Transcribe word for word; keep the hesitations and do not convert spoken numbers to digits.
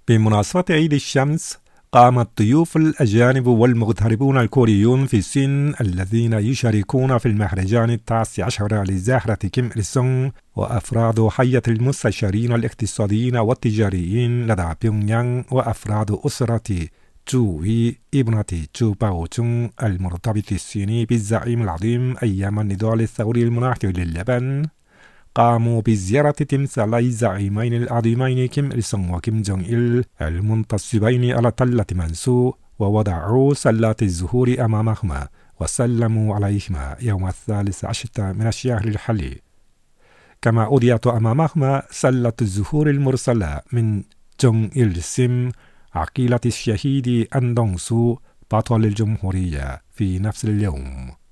بمناسبة عيد الشمس، قام الضيوف الأجانب والمغتربون الكوريون في الصين الذين يشاركون في المهرجان التاسع عشر لزهرة كيم إل سونغ وأفراد حية المستشارين الاقتصاديين والتجاريين لدى بيونغ يانغ وأفراد أسرة جو وي ابنة جو باو جونغ المرتبط الصيني بالزعيم العظيم أيام النضال الثوري المناهض لليابان، قاموا بزيارة تمثالي الزعيمين العظيمين كيم إل سونغ وكيم جونغ إل المنتصبين على تلة منسو، ووضعوا سلات الزهور أمامهما وسلموا عليهما يوم الثالث عشر من الشهر الحالي. كما أوديت أمامهما سلة الزهور المرسلة من جونغ إل سيم عقيلة الشهيد أن دونغ سو بطل الجمهورية في نفس اليوم.